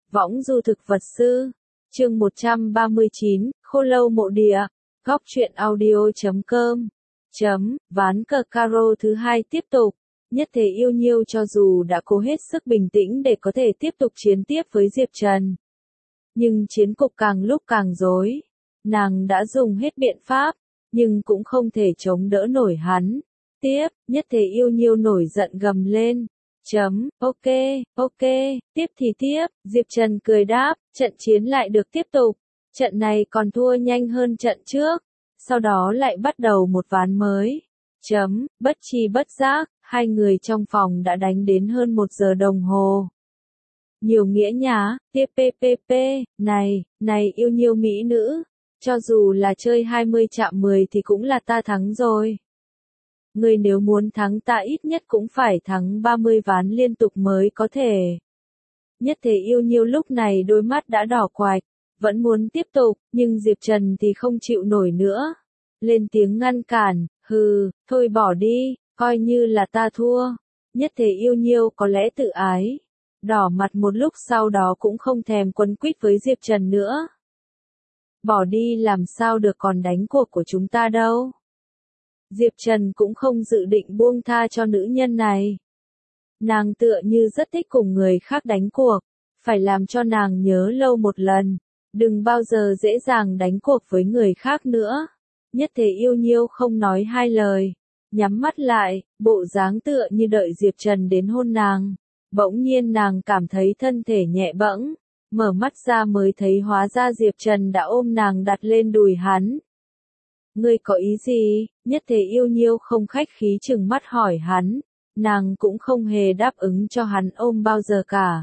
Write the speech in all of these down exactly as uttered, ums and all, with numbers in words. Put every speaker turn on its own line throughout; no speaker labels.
Võng du thực vật sư. Chương một trăm ba mươi chín, Khô lâu mộ địa. Góc truyện audio chấm com. Chấm, ván cờ caro thứ hai tiếp tục. Nhất Thế Yêu Nhiêu cho dù đã cố hết sức bình tĩnh để có thể tiếp tục chiến tiếp với Diệp Trần. Nhưng chiến cục càng lúc càng rối. Nàng đã dùng hết biện pháp, nhưng cũng không thể chống đỡ nổi hắn. Tiếp, Nhất Thế Yêu Nhiêu nổi giận gầm lên. Chấm, ok, ok, tiếp thì tiếp, Diệp Trần cười đáp, trận chiến lại được tiếp tục. Trận này còn thua nhanh hơn trận trước, sau đó lại bắt đầu một ván mới. Chấm, bất chi bất giác, hai người trong phòng đã đánh đến hơn một giờ đồng hồ. Nhiều nghĩa nhá, tiếp ppp, này, này Yêu Nhiêu mỹ nữ, cho dù là chơi hai mươi chạm mười thì cũng là ta thắng rồi. Ngươi nếu muốn thắng ta ít nhất cũng phải thắng ba mươi ván liên tục mới có thể. Nhất Thế Yêu Nhiêu lúc này đôi mắt đã đỏ quạch, vẫn muốn tiếp tục, nhưng Diệp Trần thì không chịu nổi nữa. Lên tiếng ngăn cản, hừ, thôi bỏ đi, coi như là ta thua. Nhất Thế Yêu Nhiêu có lẽ tự ái. Đỏ mặt một lúc sau đó cũng không thèm quấn quýt với Diệp Trần nữa. Bỏ đi làm sao được, còn đánh cuộc của chúng ta đâu. Diệp Trần cũng không dự định buông tha cho nữ nhân này. Nàng tựa như rất thích cùng người khác đánh cuộc, phải làm cho nàng nhớ lâu một lần, đừng bao giờ dễ dàng đánh cuộc với người khác nữa. Nhất Thế Yêu Nhiêu không nói hai lời, nhắm mắt lại, bộ dáng tựa như đợi Diệp Trần đến hôn nàng. Bỗng nhiên nàng cảm thấy thân thể nhẹ bẫng, mở mắt ra mới thấy hóa ra Diệp Trần đã ôm nàng đặt lên đùi hắn. Ngươi có ý gì? Nhất Thế Yêu Nhiêu không khách khí chừng mắt hỏi hắn, nàng cũng không hề đáp ứng cho hắn ôm bao giờ cả.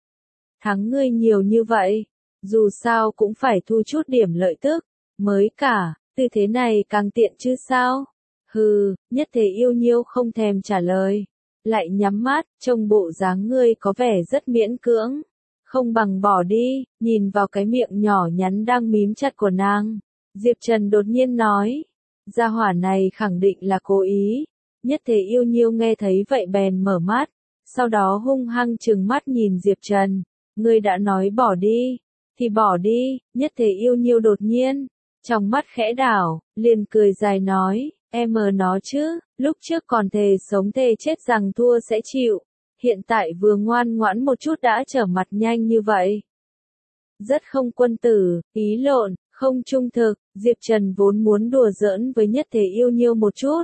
Thắng ngươi nhiều như vậy, dù sao cũng phải thu chút điểm lợi tức, mới cả, tư thế này càng tiện chứ sao? Hừ, Nhất Thế Yêu Nhiêu không thèm trả lời, lại nhắm mắt, trông bộ dáng ngươi có vẻ rất miễn cưỡng, không bằng bỏ đi. Nhìn vào cái miệng nhỏ nhắn đang mím chặt của nàng, Diệp Trần đột nhiên nói, gia hỏa này khẳng định là cố ý. Nhất Thế Yêu Nhiêu nghe thấy vậy bèn mở mắt, sau đó hung hăng trừng mắt nhìn Diệp Trần, ngươi đã nói bỏ đi, thì bỏ đi. Nhất Thế Yêu Nhiêu đột nhiên, trong mắt khẽ đảo, liền cười dài nói, em mờ nó chứ, lúc trước còn thề sống thề chết rằng thua sẽ chịu, hiện tại vừa ngoan ngoãn một chút đã trở mặt nhanh như vậy. Rất không quân tử, ý lộn, không trung thực. Diệp Trần vốn muốn đùa giỡn với Nhất Thế Yêu Nhiêu một chút,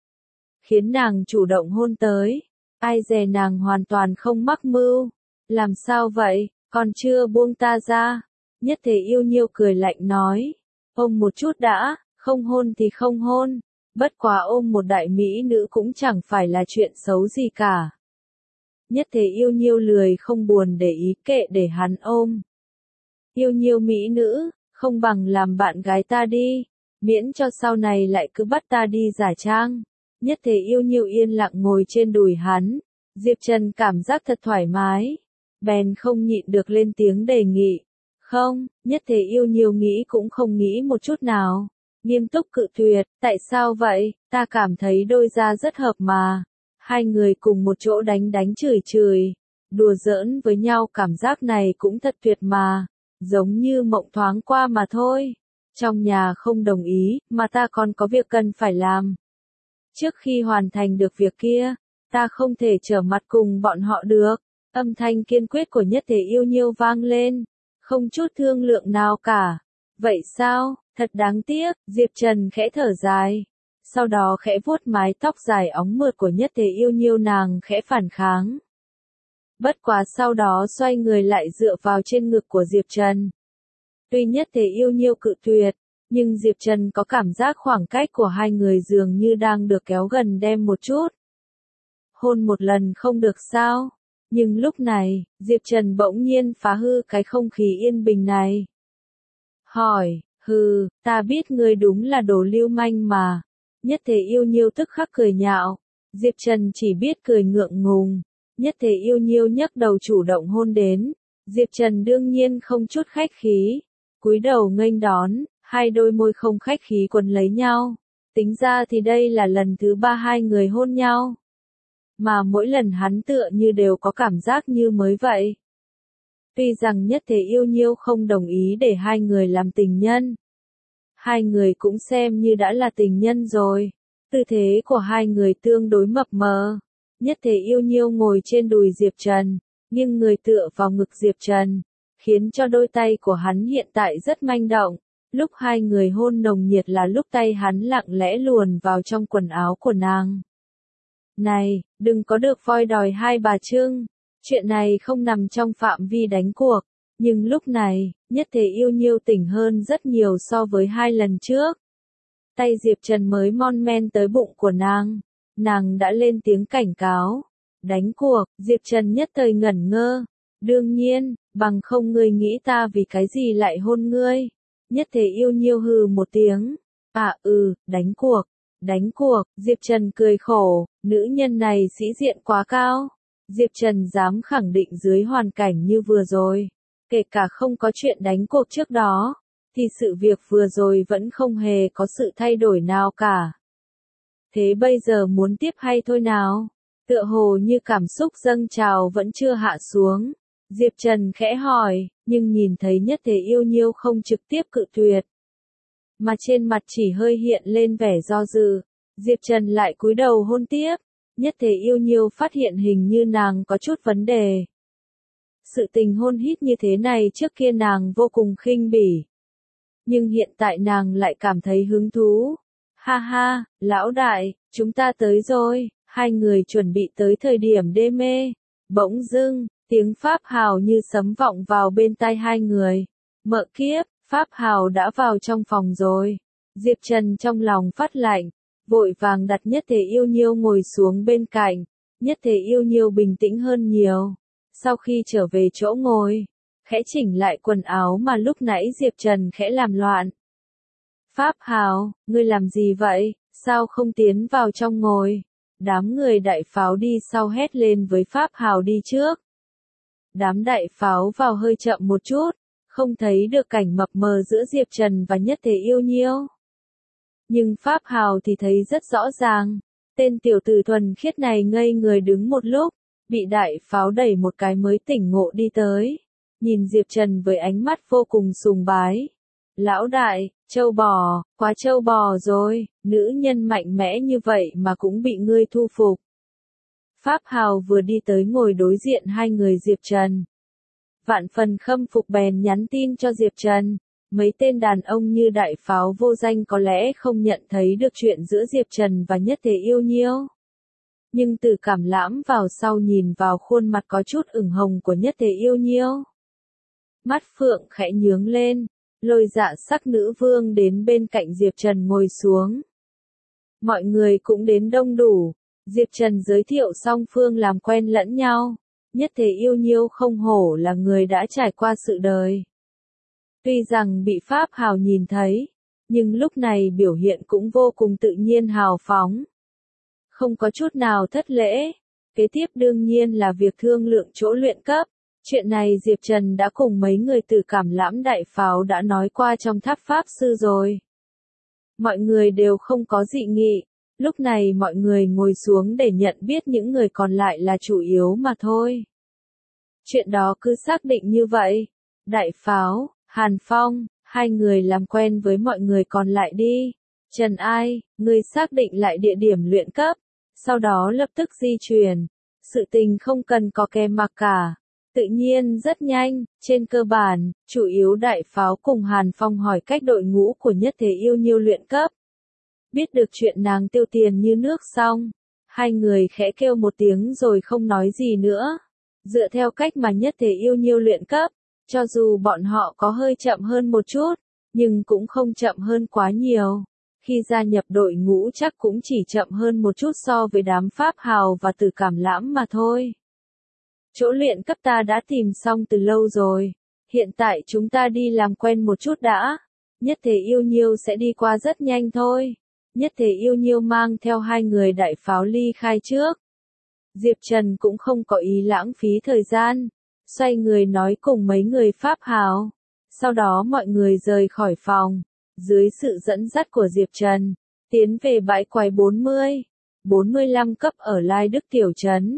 khiến nàng chủ động hôn tới, ai dè nàng hoàn toàn không mắc mưu. Làm sao vậy, còn chưa buông ta ra? Nhất Thế Yêu Nhiêu cười lạnh nói, ôm một chút đã, không hôn thì không hôn, bất quá ôm một đại mỹ nữ cũng chẳng phải là chuyện xấu gì cả. Nhất Thế Yêu Nhiêu lười không buồn để ý, kệ để hắn ôm. Yêu Nhiêu mỹ nữ, không bằng làm bạn gái ta đi, miễn cho sau này lại cứ bắt ta đi giả trang. Nhất Thế Yêu Nhiêu yên lặng ngồi trên đùi hắn, Diệp Trần cảm giác thật thoải mái, bèn không nhịn được lên tiếng đề nghị. Không, Nhất Thế Yêu Nhiêu nghĩ cũng không nghĩ một chút nào, nghiêm túc cự tuyệt. Tại sao vậy? Ta cảm thấy đôi da rất hợp mà. Hai người cùng một chỗ đánh đánh chửi chửi, đùa giỡn với nhau, cảm giác này cũng thật tuyệt mà. Giống như mộng thoáng qua mà thôi. Trong nhà không đồng ý, mà ta còn có việc cần phải làm. Trước khi hoàn thành được việc kia, ta không thể trở mặt cùng bọn họ được. Âm thanh kiên quyết của Nhất Thế Yêu Nhiêu vang lên, không chút thương lượng nào cả. Vậy sao, thật đáng tiếc. Diệp Trần khẽ thở dài, sau đó khẽ vuốt mái tóc dài óng mượt của Nhất Thế Yêu Nhiêu, nàng khẽ phản kháng. Bất quá sau đó xoay người lại dựa vào trên ngực của Diệp Trần. Tuy Nhất Thế Yêu Nhiêu cự tuyệt, nhưng Diệp Trần có cảm giác khoảng cách của hai người dường như đang được kéo gần đem một chút. Hôn một lần không được sao? Nhưng lúc này, Diệp Trần bỗng nhiên phá hư cái không khí yên bình này. Hỏi, hừ, ta biết ngươi đúng là đồ lưu manh mà. Nhất Thế Yêu Nhiêu tức khắc cười nhạo. Diệp Trần chỉ biết cười ngượng ngùng. Nhất Thế Yêu Nhiêu nhấc đầu chủ động hôn đến, Diệp Trần đương nhiên không chút khách khí, cúi đầu nghênh đón, hai đôi môi không khách khí quấn lấy nhau. Tính ra thì đây là lần thứ ba hai người hôn nhau, mà mỗi lần hắn tựa như đều có cảm giác như mới vậy. Tuy rằng Nhất Thế Yêu Nhiêu không đồng ý để hai người làm tình nhân. Hai người cũng xem như đã là tình nhân rồi. Tư thế của hai người tương đối mập mờ. Nhất Thế Yêu Nhiêu ngồi trên đùi Diệp Trần, nghiêng người tựa vào ngực Diệp Trần, khiến cho đôi tay của hắn hiện tại rất manh động. Lúc hai người hôn nồng nhiệt là lúc tay hắn lặng lẽ luồn vào trong quần áo của nàng. Này, đừng có được voi đòi hai bà trưng. Chuyện này không nằm trong phạm vi đánh cuộc. Nhưng lúc này, Nhất Thế Yêu Nhiêu tỉnh hơn rất nhiều so với hai lần trước. Tay Diệp Trần mới mon men tới bụng của nàng. Nàng đã lên tiếng cảnh cáo. Đánh cuộc, Diệp Trần nhất thời ngẩn ngơ. Đương nhiên, bằng không ngươi nghĩ ta vì cái gì lại hôn ngươi. Nhất Thế Yêu Nhiêu hừ một tiếng. À ừ, đánh cuộc. Đánh cuộc, Diệp Trần cười khổ, nữ nhân này sĩ diện quá cao. Diệp Trần dám khẳng định dưới hoàn cảnh như vừa rồi, kể cả không có chuyện đánh cuộc trước đó, thì sự việc vừa rồi vẫn không hề có sự thay đổi nào cả. Thế bây giờ muốn tiếp hay thôi nào? Tựa hồ như cảm xúc dâng trào vẫn chưa hạ xuống. Diệp Trần khẽ hỏi, nhưng nhìn thấy Nhất Thế Yêu Nhiêu không trực tiếp cự tuyệt, mà trên mặt chỉ hơi hiện lên vẻ do dự. Diệp Trần lại cúi đầu hôn tiếp. Nhất Thế Yêu Nhiêu phát hiện hình như nàng có chút vấn đề. Sự tình hôn hít như thế này trước kia nàng vô cùng khinh bỉ. Nhưng hiện tại nàng lại cảm thấy hứng thú. Ha ha, lão đại, chúng ta tới rồi. Hai người chuẩn bị tới thời điểm đê mê. Bỗng dưng, tiếng Pháp hào như sấm vọng vào bên tai hai người. Mợ kiếp, Pháp hào đã vào trong phòng rồi. Diệp Trần trong lòng phát lạnh, vội vàng đặt Nhất Thế Yêu Nhiêu ngồi xuống bên cạnh. Nhất Thế Yêu Nhiêu bình tĩnh hơn nhiều. Sau khi trở về chỗ ngồi, khẽ chỉnh lại quần áo mà lúc nãy Diệp Trần khẽ làm loạn. Pháp hào, ngươi làm gì vậy, sao không tiến vào trong ngồi? Đám người đại pháo đi sau hét lên với Pháp hào đi trước. Đám đại pháo vào hơi chậm một chút, không thấy được cảnh mập mờ giữa Diệp Trần và Nhất Thế Yêu Nhiêu. Nhưng Pháp hào thì thấy rất rõ ràng, tên tiểu tử thuần khiết này ngây người đứng một lúc, bị đại pháo đẩy một cái mới tỉnh ngộ đi tới, nhìn Diệp Trần với ánh mắt vô cùng sùng bái. Lão đại, trâu bò, quá trâu bò rồi, nữ nhân mạnh mẽ như vậy mà cũng bị ngươi thu phục. Pháp hào vừa đi tới ngồi đối diện hai người Diệp Trần. Vạn phần khâm phục bèn nhắn tin cho Diệp Trần. Mấy tên đàn ông như đại pháo vô danh có lẽ không nhận thấy được chuyện giữa Diệp Trần và Nhất Thế Yêu Nhiêu. Nhưng từ cảm lãm vào sau nhìn vào khuôn mặt có chút ửng hồng của Nhất Thế Yêu Nhiêu. Mắt phượng khẽ nhướng lên, lôi dạ sắc nữ vương đến bên cạnh Diệp Trần ngồi xuống. Mọi người cũng đến đông đủ, Diệp Trần giới thiệu song phương làm quen lẫn nhau. Nhất Thế Yêu Nhiêu không hổ là người đã trải qua sự đời. Tuy rằng bị Pháp hào nhìn thấy, nhưng lúc này biểu hiện cũng vô cùng tự nhiên hào phóng. Không có chút nào thất lễ. Kế tiếp đương nhiên là việc thương lượng chỗ luyện cấp. Chuyện này Diệp Trần đã cùng mấy người từ cảm lãm đại pháo đã nói qua trong tháp Pháp sư rồi. Mọi người đều không có dị nghị. Lúc này mọi người ngồi xuống để nhận biết những người còn lại là chủ yếu mà thôi. Chuyện đó cứ xác định như vậy. Đại pháo, Hàn Phong, hai người làm quen với mọi người còn lại đi. Trần Ai, người xác định lại địa điểm luyện cấp, sau đó lập tức di chuyển. Sự tình không cần có kèm mặc cả. Tự nhiên rất nhanh, trên cơ bản, chủ yếu đại pháo cùng Hàn Phong hỏi cách đội ngũ của Nhất Thế Yêu Nhiêu luyện cấp. Biết được chuyện nàng tiêu tiền như nước xong, hai người khẽ kêu một tiếng rồi không nói gì nữa. Dựa theo cách mà Nhất Thế Yêu Nhiêu luyện cấp, cho dù bọn họ có hơi chậm hơn một chút, nhưng cũng không chậm hơn quá nhiều. Khi gia nhập đội ngũ chắc cũng chỉ chậm hơn một chút so với đám Pháp hào và Từ Cảm Lãm mà thôi. Chỗ luyện cấp ta đã tìm xong từ lâu rồi. Hiện tại chúng ta đi làm quen một chút đã. Nhất Thế Yêu Nhiêu sẽ đi qua rất nhanh thôi. Nhất Thế Yêu Nhiêu mang theo hai người đại pháo ly khai trước. Diệp Trần cũng không có ý lãng phí thời gian. Xoay người nói cùng mấy người Pháp hào. Sau đó mọi người rời khỏi phòng. Dưới sự dẫn dắt của Diệp Trần, tiến về bãi quái bốn mươi, bốn mươi lăm cấp ở Lai Đức Tiểu Trấn.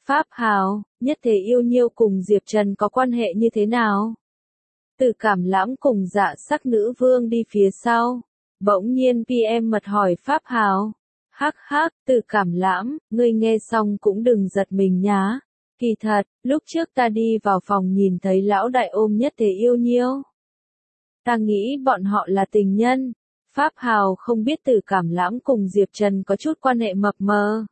Pháp Hào, Nhất Thế Yêu Nhiêu cùng Diệp Trần có quan hệ như thế nào? Từ Cảm Lãm cùng Dạ Sắc Nữ Vương đi phía sau. Bỗng nhiên pê em mật hỏi Pháp Hào. Hắc hắc, Từ Cảm Lãm, ngươi nghe xong cũng đừng giật mình nhá. Kỳ thật, lúc trước ta đi vào phòng nhìn thấy lão đại ôm Nhất Thế Yêu Nhiêu. Ta nghĩ bọn họ là tình nhân. Pháp Hào không biết Từ Cảm Lãm cùng Diệp Trần có chút quan hệ mập mờ,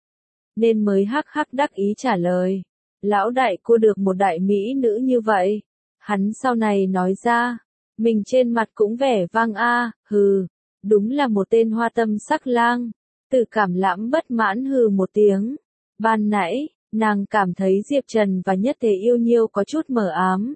nên mới hắc hắc đắc ý trả lời. Lão đại cô được một đại mỹ nữ như vậy. Hắn sau này nói ra, mình trên mặt cũng vẻ vang a, hừ, đúng là một tên hoa tâm sắc lang. Từ Cảm Lãm bất mãn hừ một tiếng. Ban nãy, nàng cảm thấy Diệp Trần và Nhất Thế Yêu Nhiêu có chút mờ ám,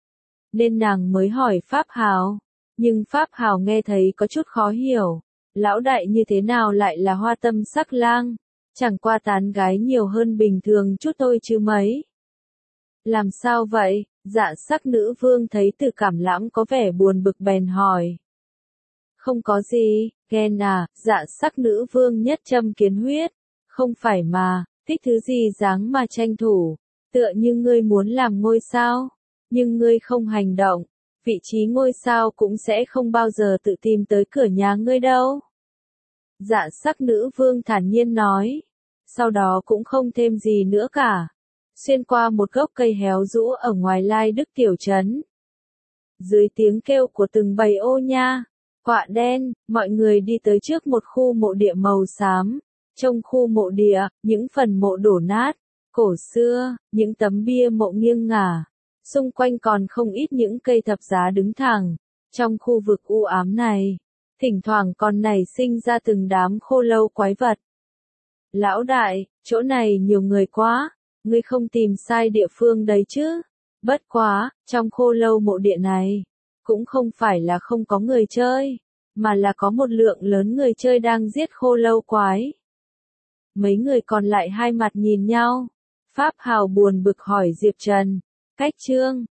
nên nàng mới hỏi Pháp Hào. Nhưng Pháp Hào nghe thấy có chút khó hiểu. Lão đại như thế nào lại là hoa tâm sắc lang? Chẳng qua tán gái nhiều hơn bình thường chút thôi chứ mấy. Làm sao vậy? Dạ Sắc Nữ Vương thấy Từ Cảm Lãm có vẻ buồn bực bèn hỏi. Không có gì, ghen à, Dạ Sắc Nữ Vương nhất châm kiến huyết. Không phải mà, thích thứ gì dáng mà tranh thủ. Tựa như ngươi muốn làm ngôi sao, nhưng ngươi không hành động, vị trí ngôi sao cũng sẽ không bao giờ tự tìm tới cửa nhà ngươi đâu. Dạ Sắc Nữ Vương thản nhiên nói. Sau đó cũng không thêm gì nữa cả. Xuyên qua một gốc cây héo rũ ở ngoài Lai Đức tiểu trấn. Dưới tiếng kêu của từng bầy ô nha, quạ đen, mọi người đi tới trước một khu mộ địa màu xám. Trong khu mộ địa, những phần mộ đổ nát, cổ xưa, những tấm bia mộ nghiêng ngả. Xung quanh còn không ít những cây thập giá đứng thẳng. Trong khu vực u ám này, thỉnh thoảng còn nảy sinh ra từng đám khô lâu quái vật. Lão đại, chỗ này nhiều người quá, ngươi không tìm sai địa phương đấy chứ. Bất quá, trong khô lâu mộ địa này, cũng không phải là không có người chơi, mà là có một lượng lớn người chơi đang giết khô lâu quái. Mấy người còn lại hai mặt nhìn nhau. Pháp Hào buồn bực hỏi Diệp Trần. Cách trương,